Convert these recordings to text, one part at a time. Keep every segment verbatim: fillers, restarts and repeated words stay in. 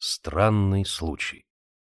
Странный случай.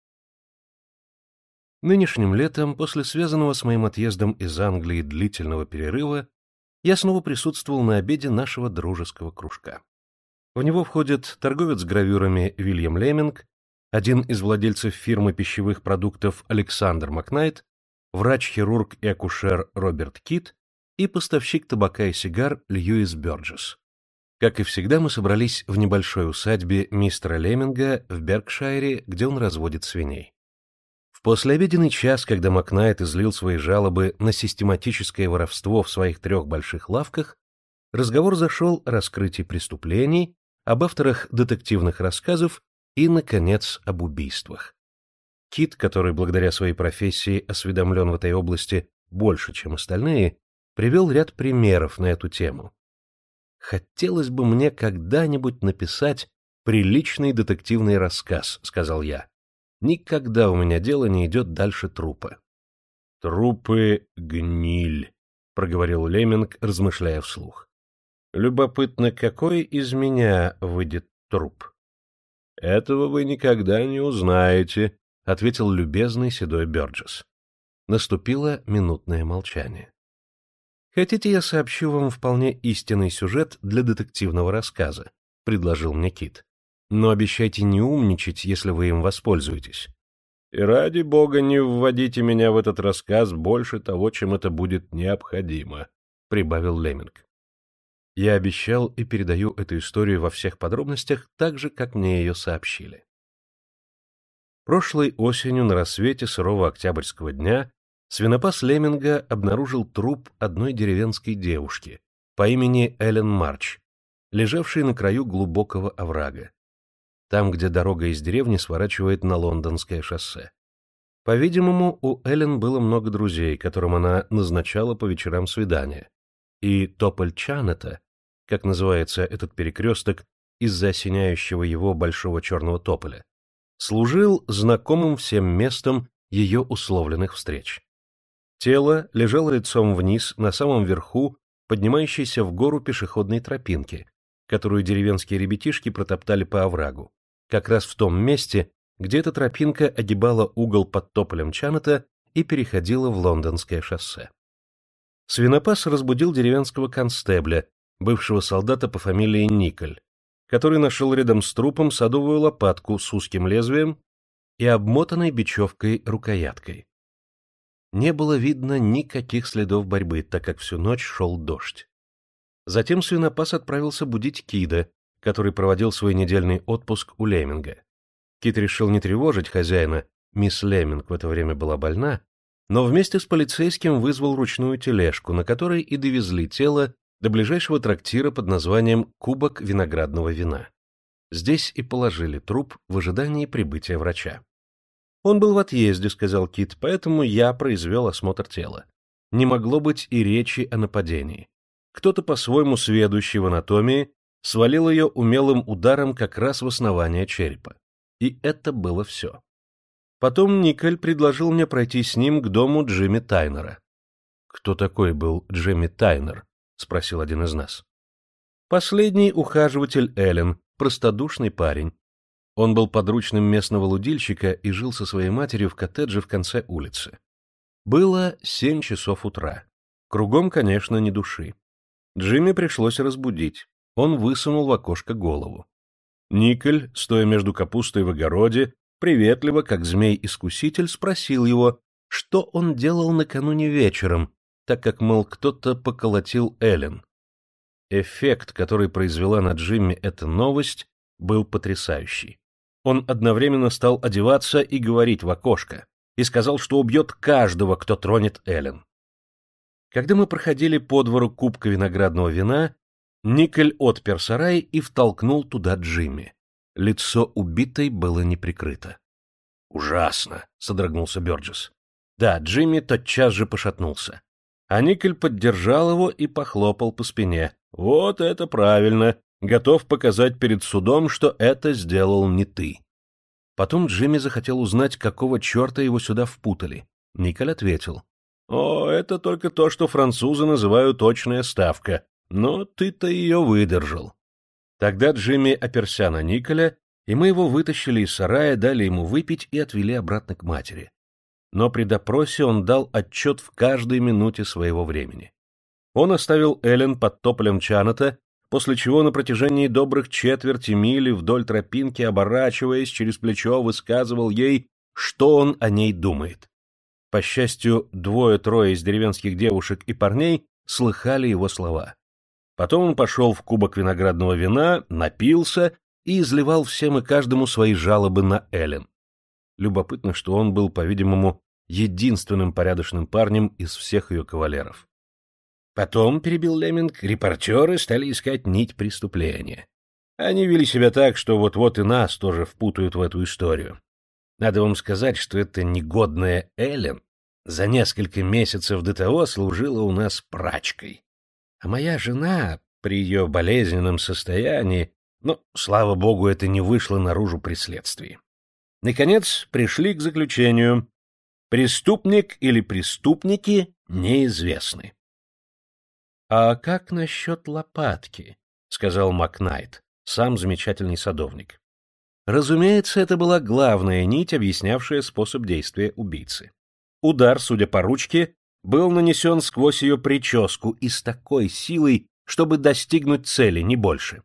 Нынешним летом, после связанного с моим отъездом из Англии длительного перерыва, я снова присутствовал на обеде нашего дружеского кружка. В него входят торговец гравюрами Вильям Леминг, один из владельцев фирмы пищевых продуктов Александр Макнайт, врач-хирург и акушер Роберт Кит и поставщик табака и сигар Льюис Бёрджесс. Как и всегда, мы собрались в небольшой усадьбе мистера Леминга в Беркшайре, где он разводит свиней. В послеобеденный час, когда Макнайт излил свои жалобы на систематическое воровство в своих трех больших лавках, разговор зашел о раскрытии преступлений, об авторах детективных рассказов и, наконец, об убийствах. Кит, который благодаря своей профессии осведомлен в этой области больше, чем остальные, привел ряд примеров на эту тему. «Хотелось бы мне когда-нибудь написать приличный детективный рассказ», — сказал я. «Никогда у меня дело не идет дальше трупа». «Трупы — гниль», — проговорил Леминг, размышляя вслух. «Любопытно, какой из меня выйдет труп?» «Этого вы никогда не узнаете», — ответил любезный седой Бёрджесс. Наступило минутное молчание. «Хотите, я сообщу вам вполне истинный сюжет для детективного рассказа?» — предложил мне Кит. «Но обещайте не умничать, если вы им воспользуетесь. И ради бога не вводите меня в этот рассказ больше того, чем это будет необходимо», — прибавил Леминг. Я обещал и передаю эту историю во всех подробностях, так же, как мне ее сообщили. Прошлой осенью на рассвете сырого октябрьского дня свинопас Леминга обнаружил труп одной деревенской девушки по имени Эллен Марч, лежавшей на краю глубокого оврага, там, где дорога из деревни сворачивает на Лондонское шоссе. По-видимому, у Эллен было много друзей, которым она назначала по вечерам свидания, и тополь Чанета, как называется этот перекресток из-за осеняющего его большого черного тополя, служил знакомым всем местом ее условленных встреч. Тело лежало лицом вниз на самом верху поднимающейся в гору пешеходной тропинки, которую деревенские ребятишки протоптали по оврагу, как раз в том месте, где эта тропинка огибала угол под тополем Чанета и переходила в Лондонское шоссе. Свинопас разбудил деревенского констебля, бывшего солдата по фамилии Николь, который нашел рядом с трупом садовую лопатку с узким лезвием и обмотанной бечевкой рукояткой. Не было видно никаких следов борьбы, так как всю ночь шел дождь. Затем свинопас отправился будить Кида, который проводил свой недельный отпуск у Леминга. Кид решил не тревожить хозяина, мисс Леминг в это время была больна, но вместе с полицейским вызвал ручную тележку, на которой и довезли тело до ближайшего трактира под названием «Кубок виноградного вина». Здесь и положили труп в ожидании прибытия врача. «Он был в отъезде», — сказал Кит, — «поэтому я произвел осмотр тела. Не могло быть и речи о нападении. Кто-то по-своему сведущий в анатомии свалил ее умелым ударом как раз в основание черепа. И это было все. Потом Николь предложил мне пройти с ним к дому Джимми Тайнера». «Кто такой был Джимми Тайнер?» — спросил один из нас. «Последний ухаживатель Эллен, простодушный парень. Он был подручным местного лудильщика и жил со своей матерью в коттедже в конце улицы. Было семь часов утра. Кругом, конечно, ни души. Джимми пришлось разбудить. Он высунул в окошко голову. Николь, стоя между капустой в огороде, приветливо, как змей-искуситель, спросил его, что он делал накануне вечером, так как, мол, кто-то поколотил Эллен. Эффект, который произвела на Джимми эта новость, был потрясающий. Он одновременно стал одеваться и говорить в окошко, и сказал, что убьет каждого, кто тронет Эллен. Когда мы проходили по двору кубка виноградного вина, Николь отпер сарай и втолкнул туда Джимми. Лицо убитой было не прикрыто. «Ужасно!» — содрогнулся Бёрджесс. Да, Джимми тотчас же пошатнулся. А Николь поддержал его и похлопал по спине. «Вот это правильно! Готов показать перед судом, что это сделал не ты». Потом Джимми захотел узнать, какого черта его сюда впутали. Николь ответил. «О, это только то, что французы называют точная ставка, но ты-то ее выдержал». Тогда Джимми оперся на Николя и мы его вытащили из сарая, дали ему выпить и отвели обратно к матери. Но при допросе он дал отчет в каждой минуте своего времени. Он оставил Эллен под тополем Чаната, после чего на протяжении добрых четверти мили вдоль тропинки, оборачиваясь через плечо, высказывал ей, что он о ней думает. По счастью, двое-трое из деревенских девушек и парней слыхали его слова. Потом он пошел в кубок виноградного вина, напился и изливал всем и каждому свои жалобы на Эллен. Любопытно, что он был, по-видимому, единственным порядочным парнем из всех ее кавалеров. Потом, — перебил Леминг, — репортеры стали искать нить преступления. Они вели себя так, что вот-вот и нас тоже впутают в эту историю. Надо вам сказать, что эта негодная Эллен за несколько месяцев до того служила у нас прачкой. А моя жена при ее болезненном состоянии, ну, слава богу, это не вышло наружу при следствии. Наконец, пришли к заключению: преступник или преступники неизвестны. — А как насчет лопатки? — сказал Макнайт, сам замечательный садовник. Разумеется, это была главная нить, объяснявшая способ действия убийцы. Удар, судя по ручке, был нанесен сквозь ее прическу и с такой силой, чтобы достигнуть цели, не больше.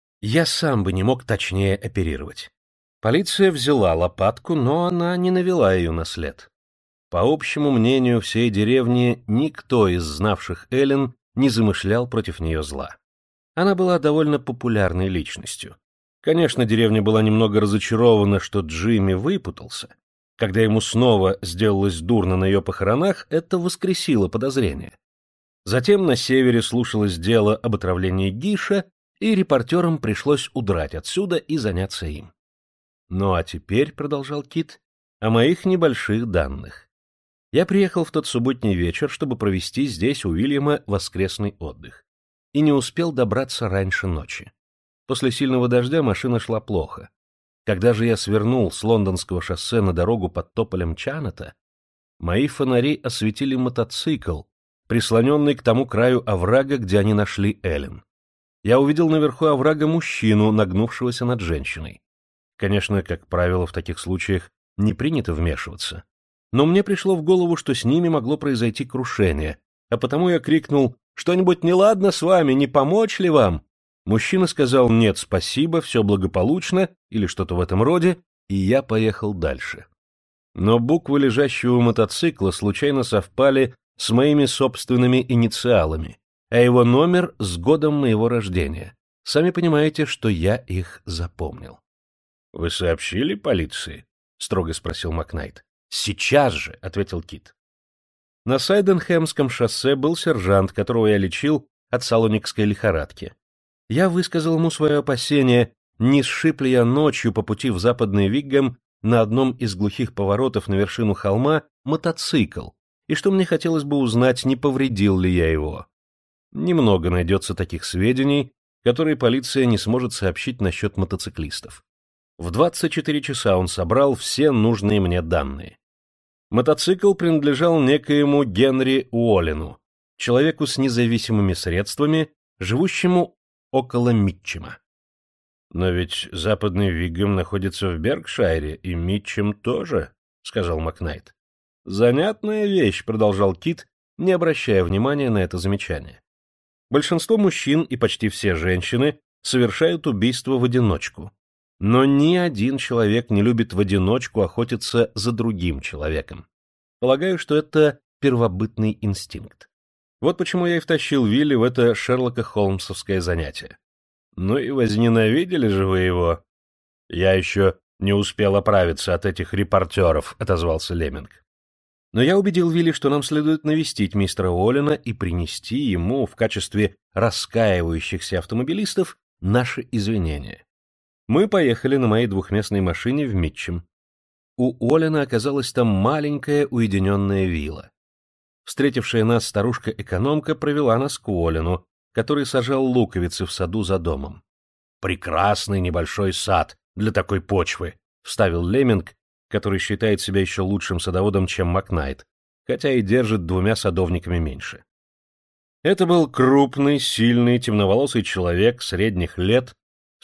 Я сам бы не мог точнее оперировать. Полиция взяла лопатку, но она не навела ее на след. По общему мнению всей деревни, никто из знавших Эллен не замышлял против нее зла. Она была довольно популярной личностью. Конечно, деревня была немного разочарована, что Джимми выпутался. Когда ему снова сделалось дурно на ее похоронах, это воскресило подозрения. Затем на севере слушалось дело об отравлении Гиша, и репортерам пришлось удрать отсюда и заняться им. Ну а теперь, — продолжал Кит, — о моих небольших данных. Я приехал в тот субботний вечер, чтобы провести здесь у Уильяма воскресный отдых, и не успел добраться раньше ночи. После сильного дождя машина шла плохо. Когда же я свернул с лондонского шоссе на дорогу под тополем Чаната, мои фонари осветили мотоцикл, прислоненный к тому краю оврага, где они нашли Эллен. Я увидел наверху оврага мужчину, нагнувшегося над женщиной. Конечно, как правило, в таких случаях не принято вмешиваться. Но мне пришло в голову, что с ними могло произойти крушение, а потому я крикнул: «Что-нибудь неладно с вами, не помочь ли вам?» Мужчина сказал: «Нет, спасибо, все благополучно», или что-то в этом роде, и я поехал дальше. Но буквы лежащего мотоцикла случайно совпали с моими собственными инициалами, а его номер с годом моего рождения. Сами понимаете, что я их запомнил. — Вы сообщили полиции? — строго спросил Макнайт. — Сейчас же, — ответил Кит. На Сайденхэмском шоссе был сержант, которого я лечил от салоникской лихорадки. Я высказал ему свое опасение, не сшиб ли я ночью по пути в западный Виггам на одном из глухих поворотов на вершину холма мотоцикл, и что мне хотелось бы узнать, не повредил ли я его. Немного найдется таких сведений, которые полиция не сможет сообщить насчет мотоциклистов. В двадцать четыре часа он собрал все нужные мне данные. Мотоцикл принадлежал некоему Генри Уоллену, человеку с независимыми средствами, живущему около Митчема. — Но ведь западный Виггам находится в Беркшайре, и Митчем тоже, — сказал Макнайт. — Занятная вещь, — продолжал Кит, не обращая внимания на это замечание. Большинство мужчин и почти все женщины совершают убийство в одиночку. Но ни один человек не любит в одиночку охотиться за другим человеком. Полагаю, что это первобытный инстинкт. Вот почему я и втащил Вилли в это Шерлока-Холмсовское занятие. Ну и возненавидели же вы его. — Я еще не успел оправиться от этих репортеров, — отозвался Леминг. Но я убедил Вилли, что нам следует навестить мистера Уоллена и принести ему в качестве раскаивающихся автомобилистов наши извинения. Мы поехали на моей двухместной машине в Митчем. У Уоллена оказалась там маленькая уединенная вилла. Встретившая нас старушка-экономка провела нас к Уоллену, который сажал луковицы в саду за домом. «Прекрасный небольшой сад для такой почвы», — вставил Леминг, который считает себя еще лучшим садоводом, чем Макнайт, хотя и держит двумя садовниками меньше. Это был крупный, сильный, темноволосый человек средних лет,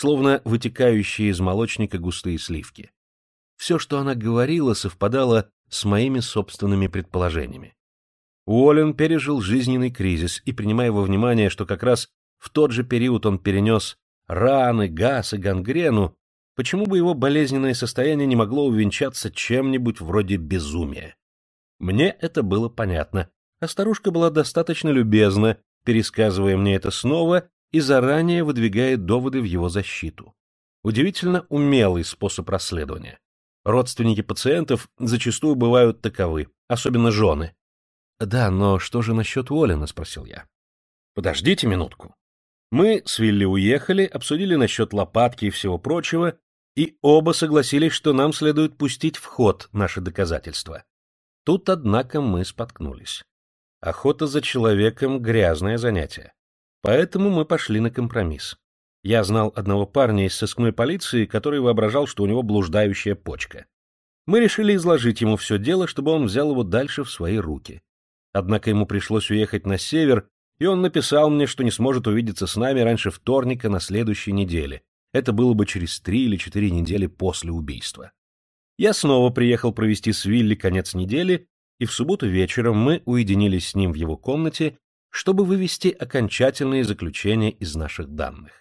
словно вытекающие из молочника густые сливки. Все, что она говорила, совпадало с моими собственными предположениями. Уоллен пережил жизненный кризис, и, принимая во внимание, что как раз в тот же период он перенес раны, газ и гангрену, почему бы его болезненное состояние не могло увенчаться чем-нибудь вроде безумия? Мне это было понятно, а старушка была достаточно любезна, пересказывая мне это снова и заранее выдвигая доводы в его защиту. Удивительно умелый способ расследования. Родственники пациентов зачастую бывают таковы, особенно жены. — Да, но что же насчет Уоллена? — спросил я. — Подождите минутку. Мы с Вилли уехали, обсудили насчет лопатки и всего прочего, и оба согласились, что нам следует пустить в ход наши доказательства. Тут, однако, мы споткнулись. Охота за человеком — грязное занятие. Поэтому мы пошли на компромисс. Я знал одного парня из сыскной полиции, который воображал, что у него блуждающая почка. Мы решили изложить ему все дело, чтобы он взял его дальше в свои руки. Однако ему пришлось уехать на север, и он написал мне, что не сможет увидеться с нами раньше вторника на следующей неделе. Это было бы через три или четыре недели после убийства. Я снова приехал провести с Вилли конец недели, и в субботу вечером мы уединились с ним в его комнате, чтобы вывести окончательные заключения из наших данных.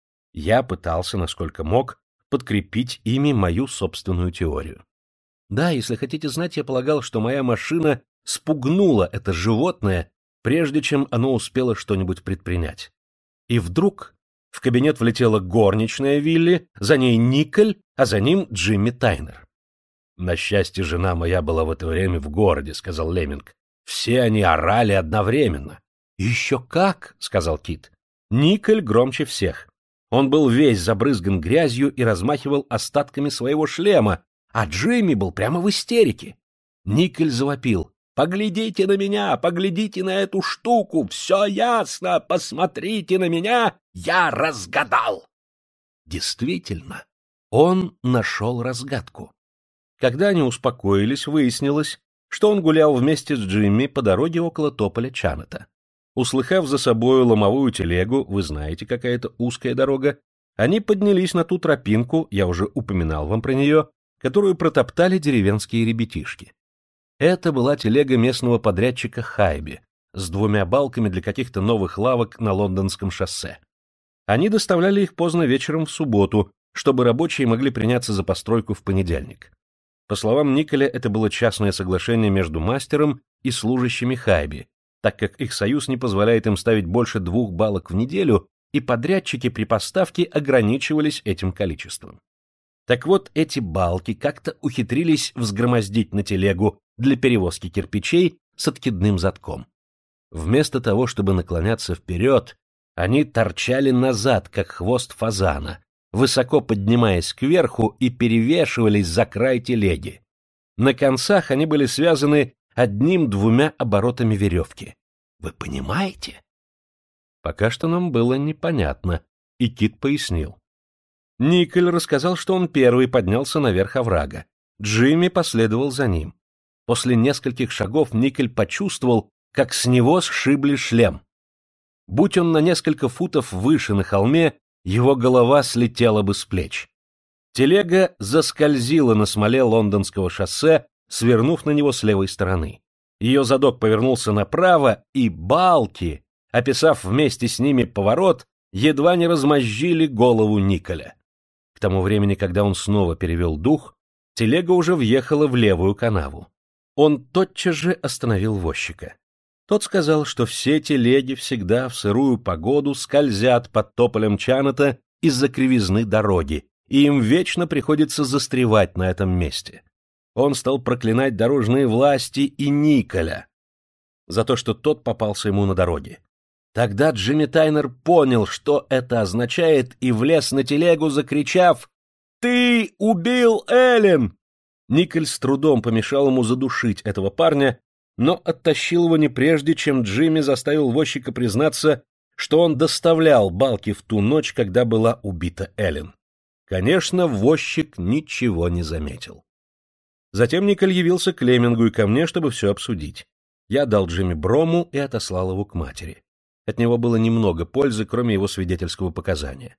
Я пытался, насколько мог, подкрепить ими мою собственную теорию. Да, если хотите знать, я полагал, что моя машина спугнула это животное, прежде чем оно успело что-нибудь предпринять. И вдруг в кабинет влетела горничная Вилли, за ней Николь, а за ним Джимми Тайнер. «На счастье, жена моя была в это время в городе», — сказал Леминг. «Все они орали одновременно». «Еще как», — сказал Кит. Николь громче всех. Он был весь забрызган грязью и размахивал остатками своего шлема, а Джимми был прямо в истерике. Николь завопил: «Поглядите на меня, поглядите на эту штуку, все ясно, посмотрите на меня, я разгадал!» Действительно, он нашел разгадку. Когда они успокоились, выяснилось, что он гулял вместе с Джимми по дороге около тополя Чаната. Услыхав за собою ломовую телегу, вы знаете, какая это узкая дорога, они поднялись на ту тропинку, я уже упоминал вам про нее, которую протоптали деревенские ребятишки. Это была телега местного подрядчика Хайби с двумя балками для каких-то новых лавок на лондонском шоссе. Они доставляли их поздно вечером в субботу, чтобы рабочие могли приняться за постройку в понедельник. По словам Николя, это было частное соглашение между мастером и служащими Хайби, так как их союз не позволяет им ставить больше двух балок в неделю, и подрядчики при поставке ограничивались этим количеством. Так вот, эти балки как-то ухитрились взгромоздить на телегу для перевозки кирпичей с откидным задком. Вместо того, чтобы наклоняться вперед, они торчали назад, как хвост фазана, высоко поднимаясь кверху и перевешивались за край телеги. На концах они были связаны одним-двумя оборотами веревки. Вы понимаете? Пока что нам было непонятно, и Кит пояснил. Николь рассказал, что он первый поднялся наверх оврага. Джимми последовал за ним. После нескольких шагов Николь почувствовал, как с него сшибли шлем. Будь он на несколько футов выше на холме, его голова слетела бы с плеч. Телега заскользила на смоле лондонского шоссе, свернув на него с левой стороны. Ее задок повернулся направо, и балки, описав вместе с ними поворот, едва не размозжили голову Николя. К тому времени, когда он снова перевел дух, телега уже въехала в левую канаву. Он тотчас же остановил возчика. Тот сказал, что все телеги всегда в сырую погоду скользят под тополем Чаната из-за кривизны дороги, и им вечно приходится застревать на этом месте. Он стал проклинать дорожные власти и Николя за то, что тот попался ему на дороге. Тогда Джимми Тайнер понял, что это означает, и влез на телегу, закричав: «Ты убил Эллен!» Николь с трудом помешал ему задушить этого парня, но оттащил его не прежде, чем Джимми заставил возчика признаться, что он доставлял балки в ту ночь, когда была убита Эллен. Конечно, возчик ничего не заметил. Затем Николь явился к Лемингу и ко мне, чтобы все обсудить. Я дал Джимми брому и отослал его к матери. От него было немного пользы, кроме его свидетельского показания.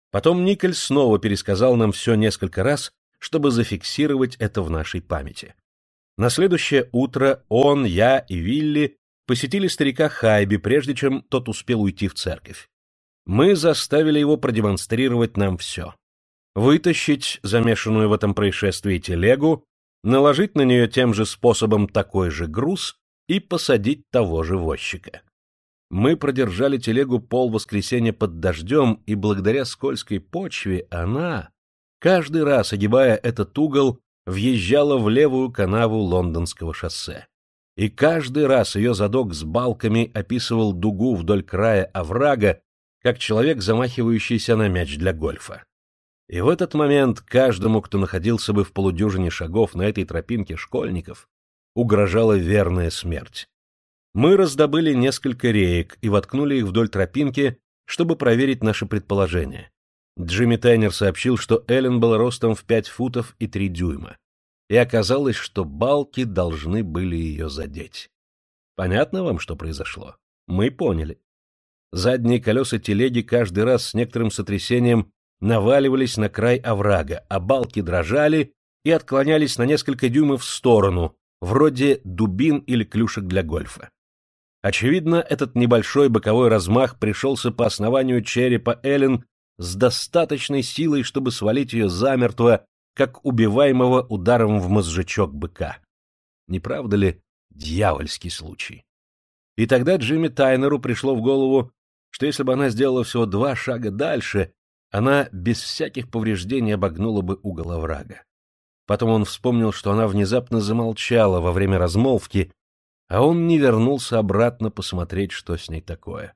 Потом Николь снова пересказал нам все несколько раз, чтобы зафиксировать это в нашей памяти. На следующее утро он, я и Вилли посетили старика Хайби, прежде чем тот успел уйти в церковь. Мы заставили его продемонстрировать нам все. Вытащить замешанную в этом происшествии телегу, наложить на нее тем же способом такой же груз и посадить того же возчика. Мы продержали телегу полвоскресенья под дождем, и благодаря скользкой почве она, каждый раз огибая этот угол, въезжала в левую канаву лондонского шоссе. И каждый раз ее задок с балками описывал дугу вдоль края оврага, как человек, замахивающийся на мяч для гольфа. И в этот момент каждому, кто находился бы в полудюжине шагов на этой тропинке школьников, угрожала верная смерть. Мы раздобыли несколько реек и воткнули их вдоль тропинки, чтобы проверить наши предположения. Джимми Тайнер сообщил, что Эллен была ростом в пять футов и три дюйма, и оказалось, что балки должны были ее задеть. Понятно вам, что произошло? Мы поняли. Задние колеса телеги каждый раз с некоторым сотрясением наваливались на край оврага, а балки дрожали и отклонялись на несколько дюймов в сторону, вроде дубин или клюшек для гольфа. Очевидно, этот небольшой боковой размах пришелся по основанию черепа Эллен с достаточной силой, чтобы свалить ее замертво, как убиваемого ударом в мозжечок быка. Не правда ли дьявольский случай? И тогда Джимми Тайнеру пришло в голову, что если бы она сделала всего два шага дальше, она без всяких повреждений обогнула бы угол оврага. Потом он вспомнил, что она внезапно замолчала во время размолвки, а он не вернулся обратно посмотреть, что с ней такое.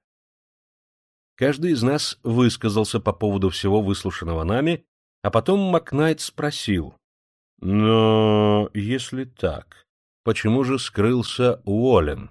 Каждый из нас высказался по поводу всего выслушанного нами, а потом Макнайт спросил: «Но если так, почему же скрылся Уоллен?»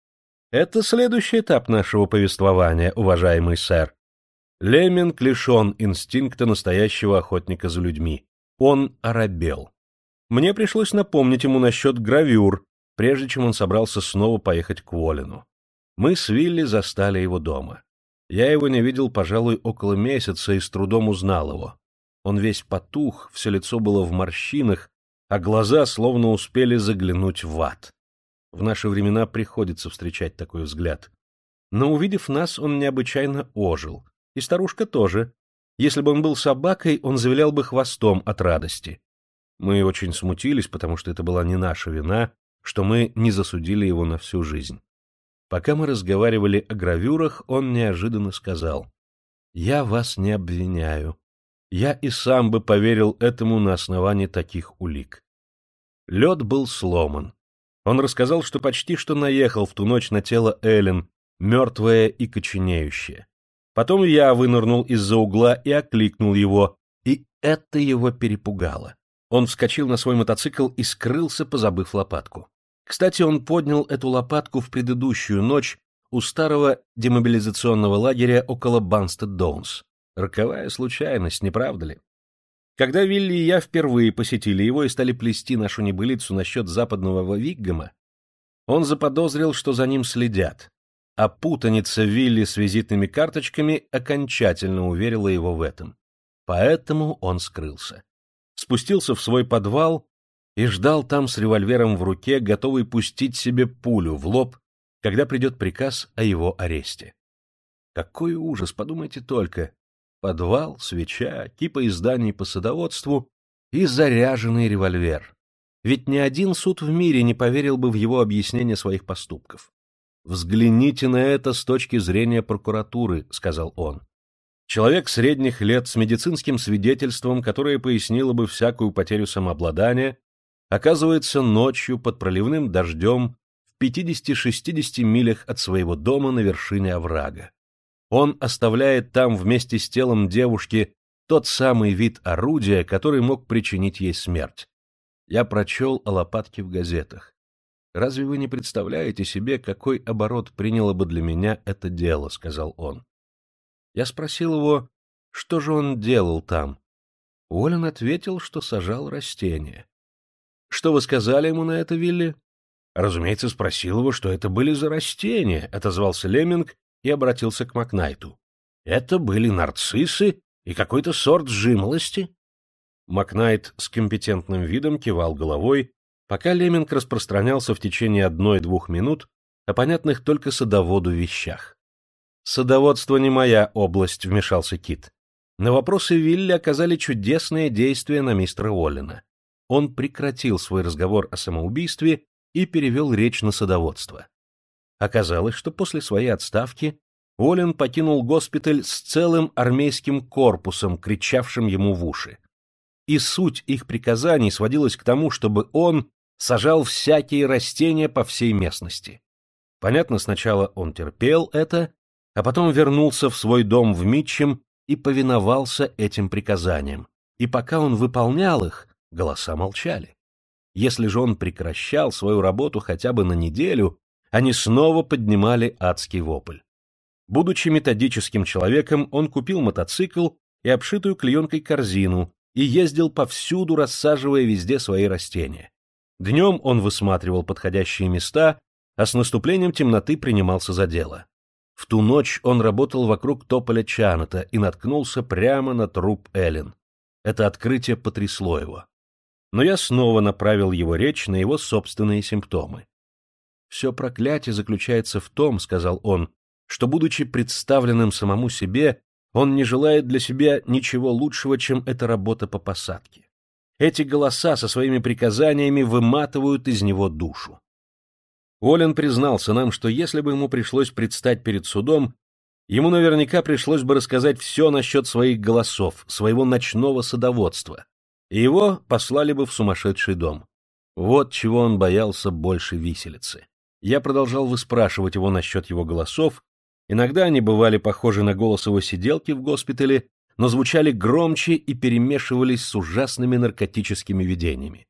«Это следующий этап нашего повествования, уважаемый сэр. Лемминг лишен инстинкта настоящего охотника за людьми. Он оробел. Мне пришлось напомнить ему насчет гравюр, прежде чем он собрался снова поехать к Уоллену. Мы с Вилли застали его дома. Я его не видел, пожалуй, около месяца и с трудом узнал его. Он весь потух, все лицо было в морщинах, а глаза словно успели заглянуть в ад. В наши времена приходится встречать такой взгляд. Но, увидев нас, он необычайно ожил. И старушка тоже. Если бы он был собакой, он завилял бы хвостом от радости. Мы очень смутились, потому что это была не наша вина, что мы не засудили его на всю жизнь. Пока мы разговаривали о гравюрах, он неожиданно сказал: «Я вас не обвиняю. Я и сам бы поверил этому на основании таких улик». Лед был сломан. Он рассказал, что почти что наехал в ту ночь на тело Эллен, мертвое и коченеющее. Потом я вынырнул из-за угла и окликнул его, и это его перепугало. Он вскочил на свой мотоцикл и скрылся, позабыв лопатку. Кстати, он поднял эту лопатку в предыдущую ночь у старого демобилизационного лагеря около Банстед-Доунс. Роковая случайность, не правда ли? Когда Вилли и я впервые посетили его и стали плести нашу небылицу насчет западного Виггама, он заподозрил, что за ним следят, а путаница Вилли с визитными карточками окончательно уверила его в этом. Поэтому он скрылся. Спустился в свой подвал и ждал там с револьвером в руке, готовый пустить себе пулю в лоб, когда придет приказ о его аресте. Какой ужас, подумайте только. Подвал, свеча, кипа изданий по садоводству и заряженный револьвер. Ведь ни один суд в мире не поверил бы в его объяснение своих поступков. «Взгляните на это с точки зрения прокуратуры», — сказал он. Человек средних лет с медицинским свидетельством, которое пояснило бы всякую потерю самообладания, оказывается ночью под проливным дождем в пятидесяти-шестидесяти милях от своего дома на вершине оврага. Он оставляет там вместе с телом девушки тот самый вид орудия, который мог причинить ей смерть. Я прочел о лопатке в газетах. «Разве вы не представляете себе, какой оборот приняло бы для меня это дело?» — сказал он. Я спросил его, что же он делал там. Уоллен ответил, что сажал растения. «Что вы сказали ему на это, Вилли?» «Разумеется, спросил его, что это были за растения», — отозвался Лемминг и обратился к Макнайту. «Это были нарциссы И какой-то сорт жимолости? Макнайт с компетентным видом кивал головой, пока Леминг распространялся в течение одной-двух минут о понятных только садоводу вещах. «Садоводство не моя область», — вмешался Кит. На вопросы Вилли оказали чудесное действие на мистера Уоллена. Он прекратил свой разговор о самоубийстве и перевел речь на садоводство. Оказалось, что после своей отставки Уоллен покинул госпиталь с целым армейским корпусом, кричавшим ему в уши. И суть их приказаний сводилась к тому, чтобы он сажал всякие растения по всей местности. Понятно, сначала он терпел это, а потом вернулся в свой дом в Митчем и повиновался этим приказаниям. И пока он выполнял их, голоса молчали. Если же он прекращал свою работу хотя бы на неделю, они снова поднимали адский вопль. Будучи методическим человеком, он купил мотоцикл и обшитую клеенкой корзину и ездил повсюду, рассаживая везде свои растения. Днем он высматривал подходящие места, а с наступлением темноты принимался за дело. В ту ночь он работал вокруг тополя Чаната и наткнулся прямо на труп Эллен. Это открытие потрясло его. Но я снова направил его речь на его собственные симптомы. «Все проклятие заключается в том, — сказал он, — что, будучи представленным самому себе, он не желает для себя ничего лучшего, чем эта работа по посадке. Эти голоса со своими приказаниями выматывают из него душу». Уоллен признался нам, что если бы ему пришлось предстать перед судом, ему наверняка пришлось бы рассказать все насчет своих голосов, своего ночного садоводства, и его послали бы в сумасшедший дом. Вот чего он боялся больше виселицы. Я продолжал выспрашивать его насчет его голосов. Иногда они бывали похожи на голос его сиделки в госпитале, но звучали громче и перемешивались с ужасными наркотическими видениями.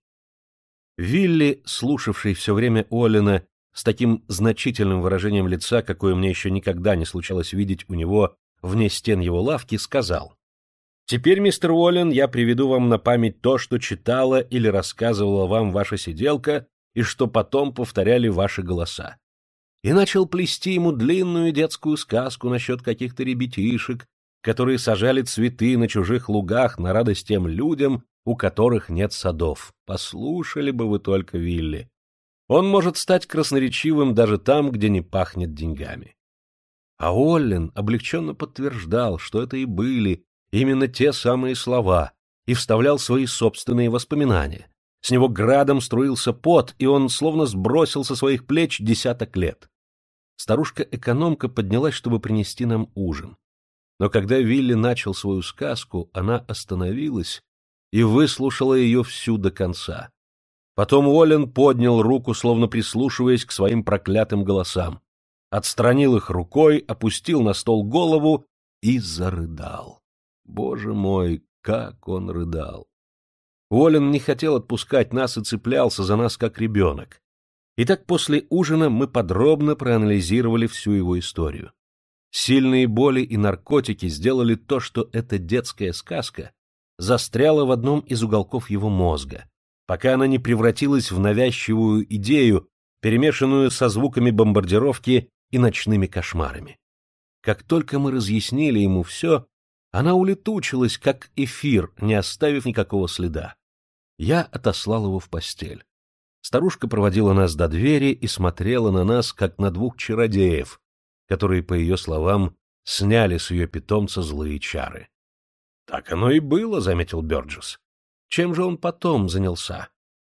Вилли, слушавший все время Уоллена с таким значительным выражением лица, какое мне еще никогда не случалось видеть у него вне стен его лавки, сказал: «Теперь, мистер Уоллен, я приведу вам на память то, что читала или рассказывала вам ваша сиделка, и что потом повторяли ваши голоса». И начал плести ему длинную детскую сказку насчет каких-то ребятишек, которые сажали цветы на чужих лугах на радость тем людям, у которых нет садов. Послушали бы вы только Вилли. Он может стать красноречивым даже там, где не пахнет деньгами. А Уоллен облегченно подтверждал, что это и были именно те самые слова, и вставлял свои собственные воспоминания. С него градом струился пот, и он словно сбросил со своих плеч десяток лет. Старушка-экономка поднялась, чтобы принести нам ужин. Но когда Вилли начал свою сказку, она остановилась и выслушала ее всю до конца. Потом Уоллен поднял руку, словно прислушиваясь к своим проклятым голосам, отстранил их рукой, опустил на стол голову и зарыдал. Боже мой, как он рыдал! Уоллен не хотел отпускать нас и цеплялся за нас, как ребенок. Итак, после ужина мы подробно проанализировали всю его историю. Сильные боли и наркотики сделали то, что эта детская сказка застряла в одном из уголков его мозга, пока она не превратилась в навязчивую идею, перемешанную со звуками бомбардировки и ночными кошмарами. Как только мы разъяснили ему все, она улетучилась, как эфир, не оставив никакого следа. Я отослал его в постель. Старушка проводила нас до двери и смотрела на нас, как на двух чародеев, которые, по ее словам, сняли с ее питомца злые чары. — Так оно и было, — заметил Бёрджесс. Чем же он потом занялся?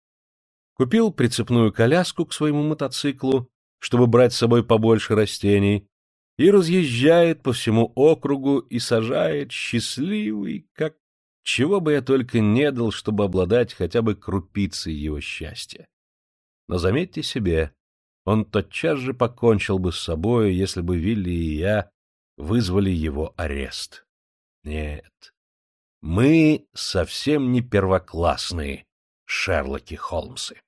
Купил прицепную коляску к своему мотоциклу, чтобы брать с собой побольше растений, и разъезжает по всему округу и сажает, счастливый, как... Чего бы я только не дал, чтобы обладать хотя бы крупицей его счастья. Но заметьте себе, он тотчас же покончил бы с собой, если бы Вилли и я вызвали его арест. Нет, мы совсем не первоклассные Шерлоки Холмсы.